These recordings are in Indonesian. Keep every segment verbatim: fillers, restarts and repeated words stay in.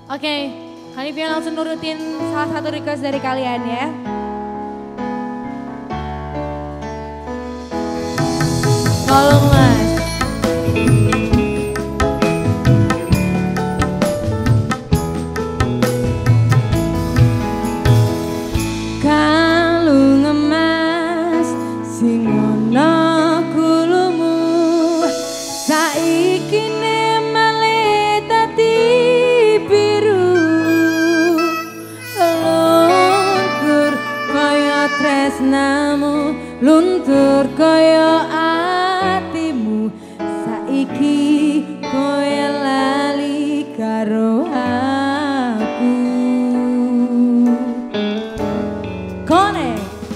Oke, kali biar langsung nurutin salah satu request dari kalian ya. Tolong mas. Kalung emas sing ono kulumu saiki ne malah dadi biru luntur kaya tresnamu luntur kaya atimu saiki kowe lali karo aku kone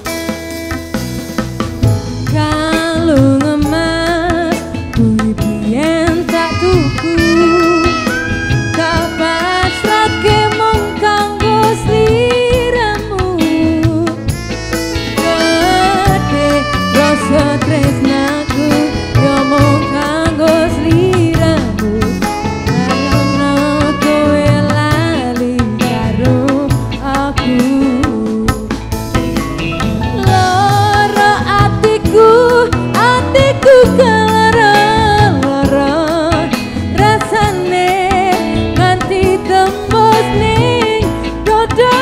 kalung emas kuwi biyen tak tuku tak pasrahke mung kanggo sliramu gede rasa tresnaku yo mung kanggo sliramu ayono kowe lali karo aku lara atiku atiku kelara-lara rasane nganti tembus ning dodo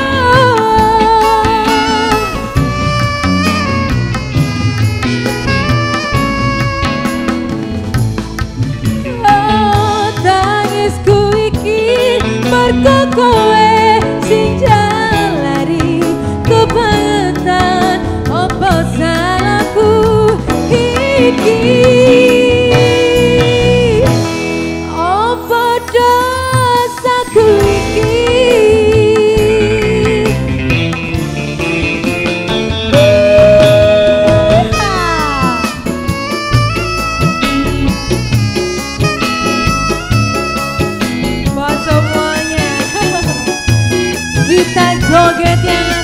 oh tangisku iki mergo kowe sing jalari kebangetan apa salahku iki apa dosaku iki buat semuanya kita joget yang